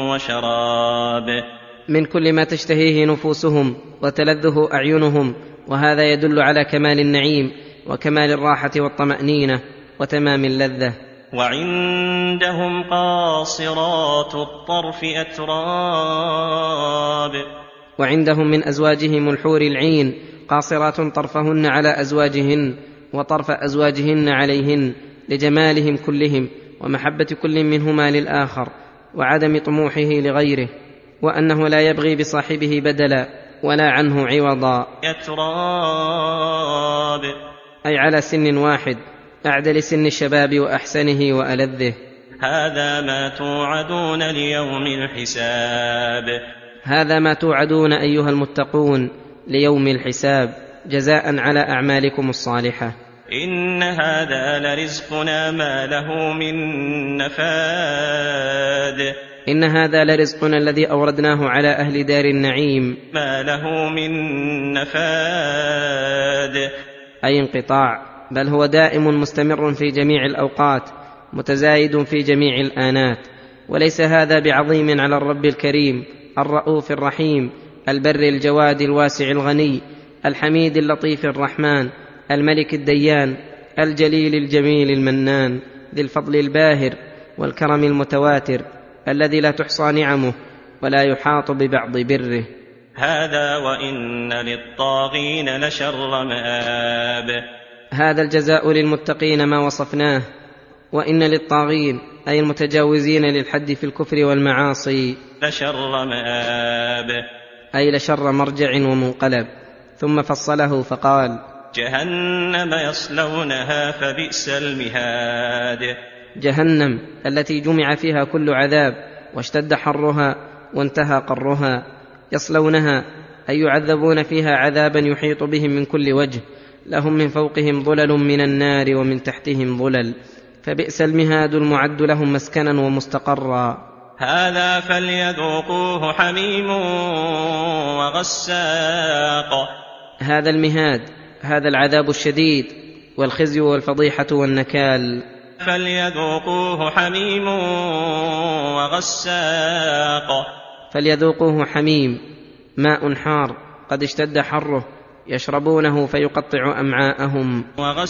وشراب من كل ما تشتهيه نفوسهم وتلذه أعينهم. وهذا يدل على كمال النعيم وكمال الراحة والطمأنينة وتمام اللذة. وعندهم قاصرات الطرف أتراب. وعندهم من أزواجهم الحور العين قاصرات طرفهن على أزواجهن وطرف أزواجهن عليهن، لجمالهم كلهم ومحبة كل منهما للآخر وعدم طموحه لغيره، وأنه لا يبغي بصاحبه بدلا ولا عنه عوضا. أتراب أي على سن واحد، أعدل سن الشباب وأحسنه وألذه. هذا ما توعدون ليوم الحساب. هذا ما توعدون أيها المتقون ليوم الحساب، جزاء على أعمالكم الصالحة. إن هذا لرزقنا ما له من نفاد. إن هذا لرزقنا الذي أوردناه على أهل دار النعيم ما له من نفاد، أي انقطاع، بل هو دائم مستمر في جميع الأوقات، متزايد في جميع الآنات. وليس هذا بعظيم على الرب الكريم الرؤوف الرحيم البر الجواد الواسع الغني الحميد اللطيف الرحمن الملك الديان الجليل الجميل المنان ذي الفضل الباهر والكرم المتواتر الذي لا تحصى نعمه ولا يحاط ببعض بره. هذا وإن للطاغين لشر مآب. هذا الجزاء للمتقين ما وصفناه. وإن للطاغين أي المتجاوزين للحد في الكفر والمعاصي لشر مآب، أي لشر مرجع ومنقلب. ثم فصله فقال: جهنم يصلونها فبئس المهاد. جهنم التي جمع فيها كل عذاب واشتد حرها وانتهى قرها، يصلونها أي يعذبون فيها عذابا يحيط بهم من كل وجه، لهم من فوقهم ظلل من النار ومن تحتهم ظلل، فبئس المهاد المعد لهم مسكنا ومستقرا. هذا فليذوقوه حميم وغساق. هذا المهاد هذا العذاب الشديد والخزي والفضيحة والنكال. فليذوقوه حميم وغساق. فليذوقوه حميم ماء حار قد اشتد حره يشربونه فيقطع أمعاءهم.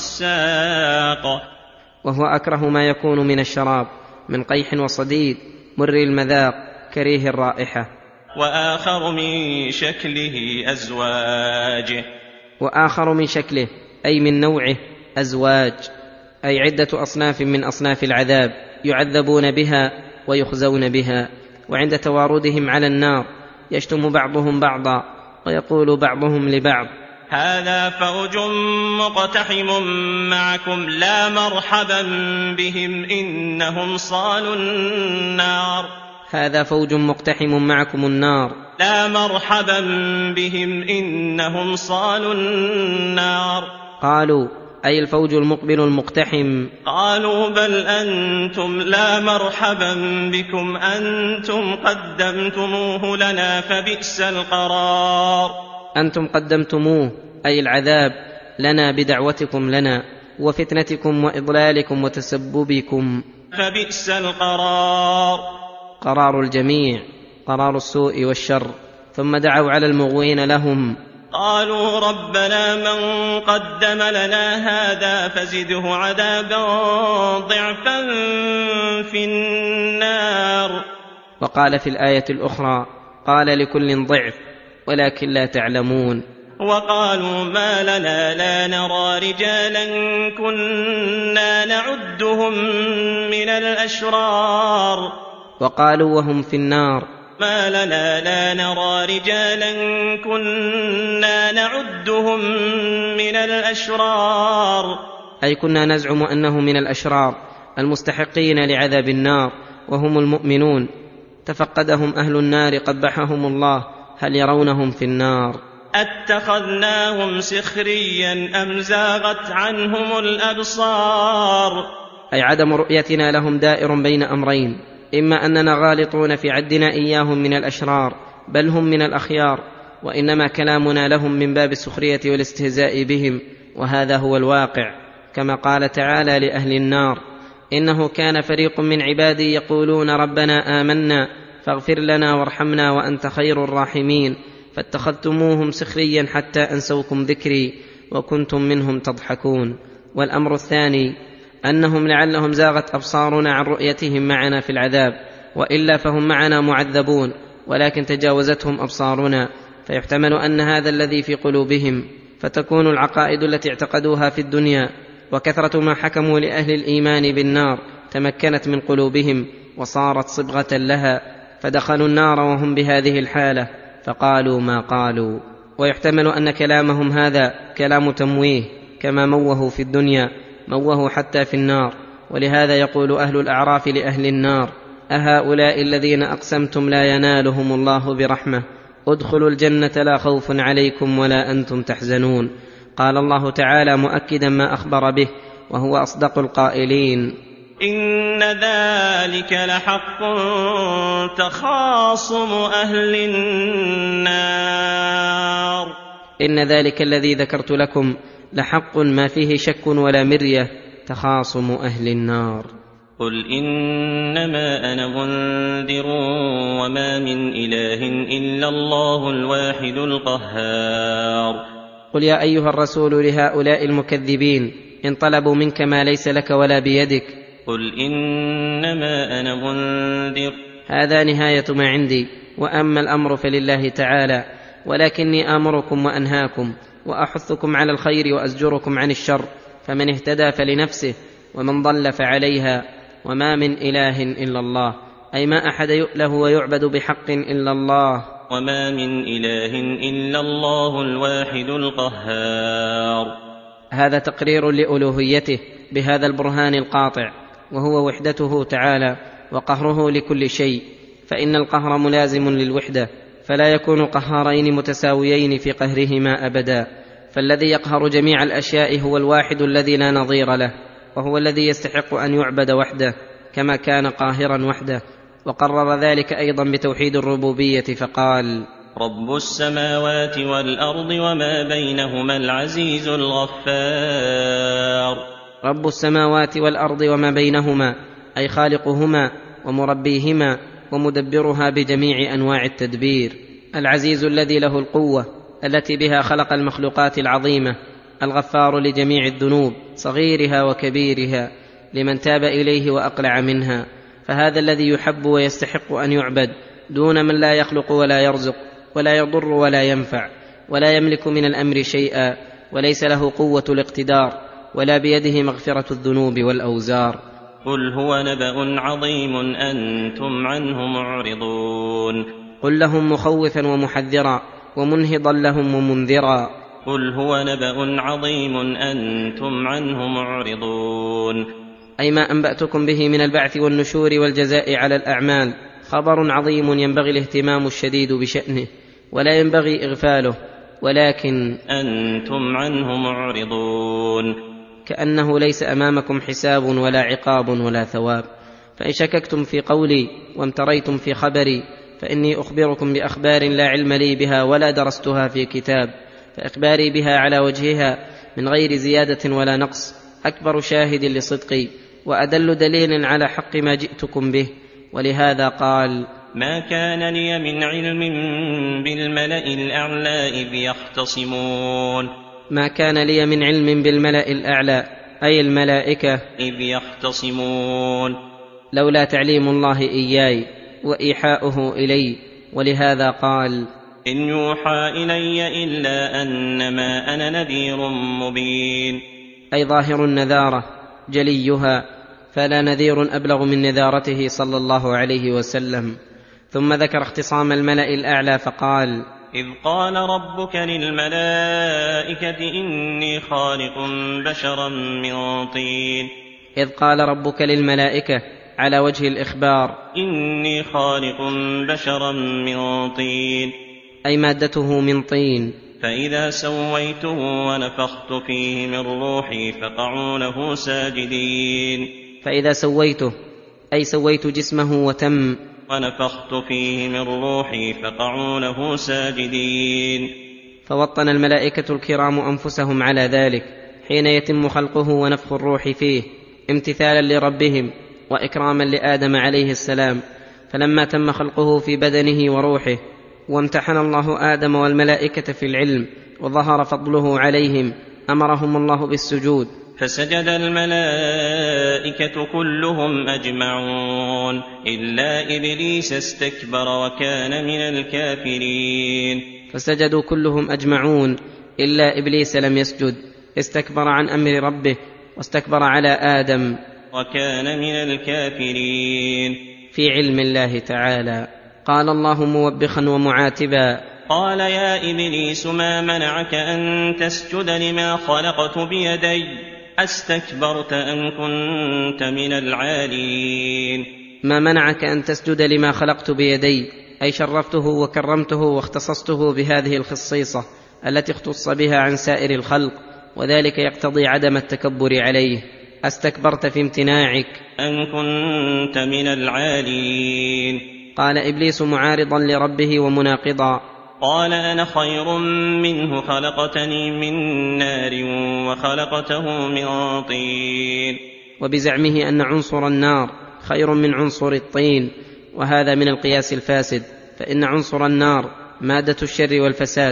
وغساق وهو أكره ما يكون من الشراب من قيح وصديد مر المذاق كريه الرائحة. وآخر من شكله أزواج. وآخر من شكله أي من نوعه أزواج، أي عدة أصناف من أصناف العذاب يعذبون بها ويخزون بها. وعند تواردهم على النار يشتم بعضهم بعضا ويقول بعضهم لبعض: هذا فوج مقتحم معكم لا مرحبا بهم إنهم صالوا النار. هذا فوج مقتحم معكم النار لا مرحبا بهم إنهم صالوا النار. قالوا أي الفوج المقبل المقتحم. قالوا بل أنتم لا مرحبا بكم أنتم قدمتموه لنا فبئس القرار. أنتم قدمتموه أي العذاب لنا بدعوتكم لنا وفتنتكم وإضلالكم وتسببكم. فبئس القرار. قرار الجميع قرار السوء والشر. ثم دعوا على المغوين لهم: قالوا ربنا من قدم لنا هذا فزده عذابا ضعفا في النار. وقال في الآية الأخرى: قال لكل ضعف ولكن لا تعلمون. وقالوا ما لنا لا نرى رجالا كنا نعدهم من الأشرار. وقالوا وهم في النار: ما لنا لا نرى رجالا كنا نعدهم من الأشرار. أي كنا نزعم أنه من الأشرار المستحقين لعذاب النار وهم المؤمنون. تفقدهم أهل النار قبحهم الله هل يرونهم في النار. أتخذناهم سخريا أم زاغت عنهم الأبصار. أي عدم رؤيتنا لهم دائر بين أمرين: إما أننا غالطون في عدنا إياهم من الأشرار بل هم من الأخيار، وإنما كلامنا لهم من باب السخرية والاستهزاء بهم، وهذا هو الواقع. كما قال تعالى لأهل النار: إنه كان فريق من عبادي يقولون ربنا آمنا فاغفر لنا وارحمنا وأنت خير الراحمين فاتخذتموهم سخريا حتى أنسوكم ذكري وكنتم منهم تضحكون. والأمر الثاني أنهم لعلهم زاغت أبصارنا عن رؤيتهم معنا في العذاب، وإلا فهم معنا معذبون ولكن تجاوزتهم أبصارنا، فيحتمل أن هذا الذي في قلوبهم، فتكون العقائد التي اعتقدوها في الدنيا وكثرة ما حكموا لأهل الإيمان بالنار تمكنت من قلوبهم وصارت صبغة لها، فدخلوا النار وهم بهذه الحالة فقالوا ما قالوا. ويحتمل أن كلامهم هذا كلام تمويه، كما موهوا في الدنيا موهوا حتى في النار. ولهذا يقول أهل الأعراف لأهل النار: أهؤلاء الذين أقسمتم لا ينالهم الله برحمة ادخلوا الجنة لا خوف عليكم ولا أنتم تحزنون. قال الله تعالى مؤكدا ما أخبر به وهو أصدق القائلين: إن ذلك لحق تخاصم أهل النار. إن ذلك الذي ذكرت لكم لحق ما فيه شك ولا مرية، تخاصم أهل النار. قل إنما أنا منذر وما من إله إلا الله الواحد القهار. قل يا أيها الرسول لهؤلاء المكذبين إن طلبوا منك ما ليس لك ولا بيدك. قل إنما أنا منذر. هذا نهاية ما عندي، وأما الأمر فلله تعالى، ولكني آمركم وأنهاكم وأحثكم على الخير وأزجركم عن الشر، فمن اهتدى فلنفسه ومن ضل فعليها، وما من إله إلا الله، أي ما أحد يؤله ويعبد بحق إلا الله. وما من إله إلا الله الواحد القهار. هذا تقرير لألوهيته بهذا البرهان القاطع، وهو وحدته تعالى وقهره لكل شيء، فإن القهر ملازم للوحدة، فلا يكون قهارين متساويين في قهرهما أبدا، فالذي يقهر جميع الأشياء هو الواحد الذي لا نظير له، وهو الذي يستحق أن يعبد وحده كما كان قاهرا وحده. وقرر ذلك أيضا بتوحيد الربوبية فقال: رب السماوات والأرض وما بينهما العزيز الغفار. رب السماوات والأرض وما بينهما، أي خالقهما ومربيهما ومدبرها بجميع أنواع التدبير، العزيز الذي له القوة التي بها خلق المخلوقات العظيمة، الغفار لجميع الذنوب صغيرها وكبيرها لمن تاب إليه وأقلع منها، فهذا الذي يحب ويستحق أن يعبد دون من لا يخلق ولا يرزق ولا يضر ولا ينفع ولا يملك من الأمر شيئا، وليس له قوة الاقتدار ولا بيده مغفرة الذنوب والأوزار. قل هو نبأ عظيم أنتم عنه معرضون. قل لهم مخوفا ومحذرا ومنهضا لهم ومنذرا. قل هو نبأ عظيم أنتم عنه معرضون، أي ما أنبأتكم به من البعث والنشور والجزاء على الأعمال خبر عظيم ينبغي الاهتمام الشديد بشأنه ولا ينبغي إغفاله، ولكن أنتم عنه معرضون، كأنه ليس أمامكم حساب ولا عقاب ولا ثواب. فإن شككتم في قولي وامتريتم في خبري فإني أخبركم بأخبار لا علم لي بها ولا درستها في كتاب، فإخباري بها على وجهها من غير زيادة ولا نقص أكبر شاهد لصدقي وأدل دليل على حق ما جئتكم به. ولهذا قال: ما كان لي من علم بالملأ الأعلى إذ يختصمون. ما كان لي من علم بالملأ الأعلى أي الملائكة إذ يختصمون، لولا تعليم الله إياي وإيحاؤه إلي. ولهذا قال: إن يوحى إلي إلا أنما أنا نذير مبين، أي ظاهر النذارة جليها، فلا نذير أبلغ من نذارته صلى الله عليه وسلم. ثم ذكر اختصام الملأ الأعلى فقال: إذ قال ربك للملائكة إني خالق بشرا من طين. إذ قال ربك للملائكة على وجه الإخبار: إني خالق بشرا من طين، أي مادته من طين. فإذا سويته ونفخت فيه من روحي فقعوا له ساجدين. فإذا سويته أي سويت جسمه وتم، ونفخت فيه من روحي فقعوا له ساجدين. فوطن الملائكة الكرام أنفسهم على ذلك حين يتم خلقه ونفخ الروح فيه امتثالا لربهم وإكراما لآدم عليه السلام. فلما تم خلقه في بدنه وروحه وامتحن الله آدم والملائكة في العلم وظهر فضله عليهم أمرهم الله بالسجود، فسجد الملائكة كلهم أجمعون إلا إبليس استكبر وكان من الكافرين. فسجدوا كلهم أجمعون إلا إبليس لم يسجد، استكبر عن أمر ربه واستكبر على آدم وكان من الكافرين. في علم الله تعالى قال الله موبخا ومعاتبا: قال يا إبليس ما منعك أن تسجد لما خلقت بيدي أستكبرت أم كنت من العالين. ما منعك أن تسجد لما خلقت بيدي، أي شرفته وكرمته واختصصته بهذه الخصيصة التي اختص بها عن سائر الخلق، وذلك يقتضي عدم التكبر عليه. أستكبرت في امتناعك أم كنت من العالين. قال إبليس معارضا لربه ومناقضا: قال أنا خير منه خلقتني من نار وخلقته من طين. وبزعمه أن عنصر النار خير من عنصر الطين، وهذا من القياس الفاسد، فإن عنصر النار مادة الشر والفساد،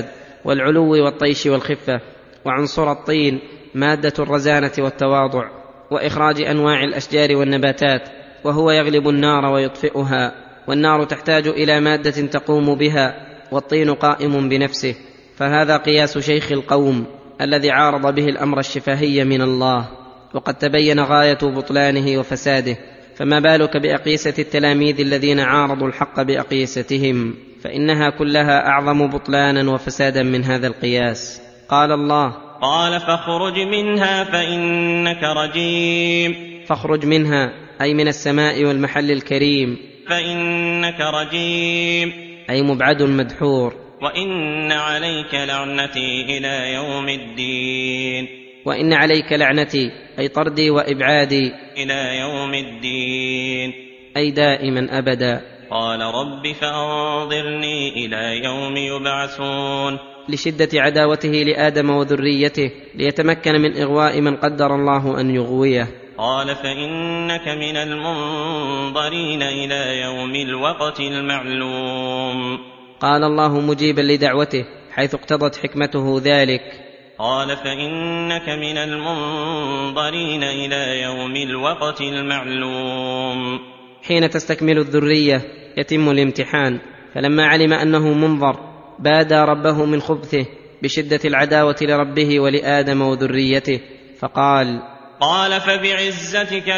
والعلو والطيش والخفة. وعنصر الطين مادة الرزانة والتواضع، وإخراج أنواع الأشجار والنباتات، وهو يغلب النار ويطفئها، والنار تحتاج إلى مادة تقوم بها، والطين قائم بنفسه. فهذا قياس شيخ القوم الذي عارض به الأمر الشفهي من الله، وقد تبين غاية بطلانه وفساده، فما بالك بأقيسة التلاميذ الذين عارضوا الحق بأقيستهم، فإنها كلها أعظم بطلانا وفسادا من هذا القياس. قال الله: قال فاخرج منها فإنك رجيم. فاخرج منها أي من السماء والمحل الكريم، فإنك رجيم أي مبعد مدحور. وإن عليك لعنتي إلى يوم الدين. وإن عليك لعنتي أي طردي وإبعادي إلى يوم الدين، أي دائما أبدا. قال رب فأنظرني إلى يوم يبعثون، لشدة عداوته لآدم وذريته، ليتمكن من إغواء من قدر الله أن يغويه. قال فإنك من المنظرين إلى يوم الوقت المعلوم. قال الله مجيبا لدعوته حيث اقتضت حكمته ذلك. قال فإنك من المنظرين إلى يوم الوقت المعلوم. حين تستكمل الذرية يتم الامتحان، فلما علم أنه منظر بادى ربه من خبثه بشدة العداوة لربه ولآدم وذريته، فقال: قال فبعزتك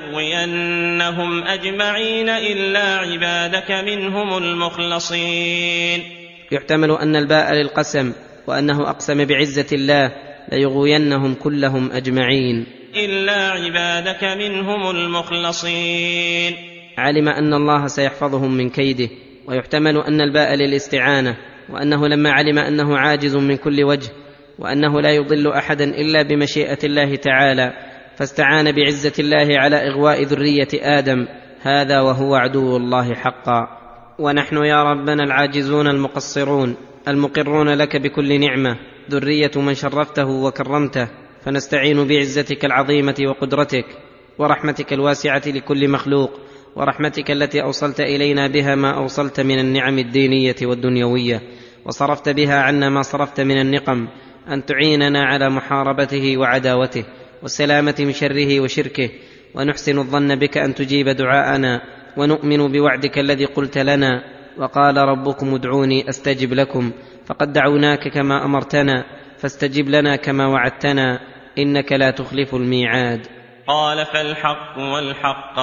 لأغوينهم أجمعين إلا عبادك منهم المخلصين. يحتمل أن الباء للقسم، وأنه أقسم بعزة الله ليغوينهم كلهم أجمعين إلا عبادك منهم المخلصين. علم أن الله سيحفظهم من كيده. ويحتمل أن الباء للاستعانة، وأنه لما علم أنه عاجز من كل وجه، وأنه لا يضل أحدا إلا بمشيئة الله تعالى، فاستعان بعزة الله على إغواء ذرية آدم، هذا وهو عدو الله حقا. ونحن يا ربنا العاجزون المقصرون المقرون لك بكل نعمة، ذرية من شرفته وكرمته، فنستعين بعزتك العظيمة وقدرتك ورحمتك الواسعة لكل مخلوق، ورحمتك التي أوصلت إلينا بها ما أوصلت من النعم الدينية والدنيوية، وصرفت بها عنا ما صرفت من النقم، أن تعيننا على محاربته وعداوته والسلامة من شره وشركه، ونحسن الظن بك أن تجيب دعاءنا، ونؤمن بوعدك الذي قلت لنا: وقال ربكم ادعوني أستجب لكم، فقد دعوناك كما أمرتنا، فاستجب لنا كما وعدتنا، إنك لا تخلف الميعاد. قال فالحق والحق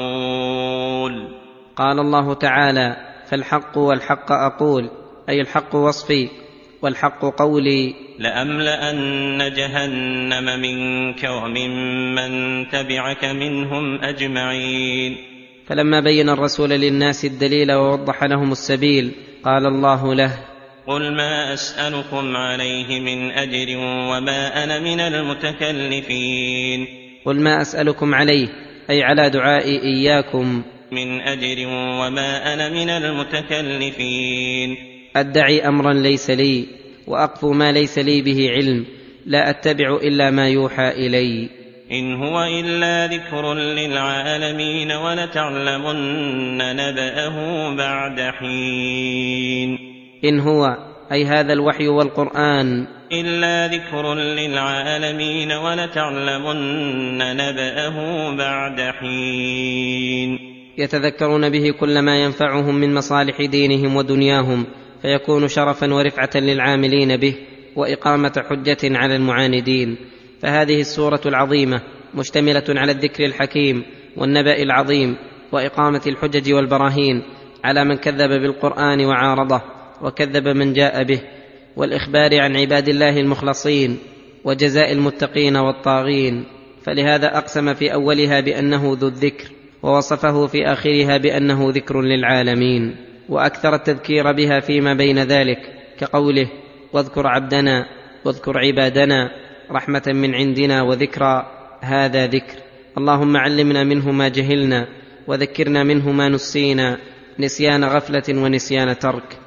أقول. قال الله تعالى: فالحق والحق أقول، أي الحق وصفي والحق قولي. لأملأن جهنم منك وممن تبعك منهم أجمعين. فلما بين الرسول للناس الدليل ووضح لهم السبيل، قال الله له: قل ما أسألكم عليه من أجر وما أنا من المتكلفين. قل ما أسألكم عليه أي على دعائي إياكم من أجر وما أنا من المتكلفين. أدعي أمرا ليس لي، وأقف ما ليس لي به علم، لا أتبع إلا ما يوحى إلي. إن هو إلا ذكر للعالمين ولتعلمن نبأه بعد حين. إن هو أي هذا الوحي والقرآن إلا ذكر للعالمين ولتعلمن نبأه بعد حين. يتذكرون به كل ما ينفعهم من مصالح دينهم ودنياهم، فيكون شرفا ورفعة للعاملين به، وإقامة حجة على المعاندين. فهذه السورة العظيمة مشتملة على الذكر الحكيم والنبأ العظيم، وإقامة الحجج والبراهين على من كذب بالقرآن وعارضه، وكذب من جاء به، والإخبار عن عباد الله المخلصين، وجزاء المتقين والطاغين. فلهذا أقسم في أولها بأنه ذو الذكر، ووصفه في آخرها بأنه ذكر للعالمين، وأكثر التذكير بها فيما بين ذلك، كقوله: واذكر عبدنا واذكر عبادنا رحمة من عندنا وذكرى. هذا ذكر. اللهم علمنا منه ما جهلنا، وذكرنا منه ما نسينا، نسيان غفلة ونسيان ترك.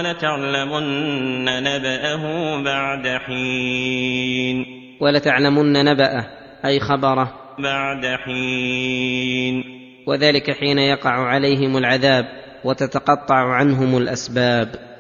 ولتعلمن نبأه بعد حين. ولتعلمن نبأه أي خبره بعد حين، وذلك حين يقع عليهم العذاب وتتقطع عنهم الأسباب.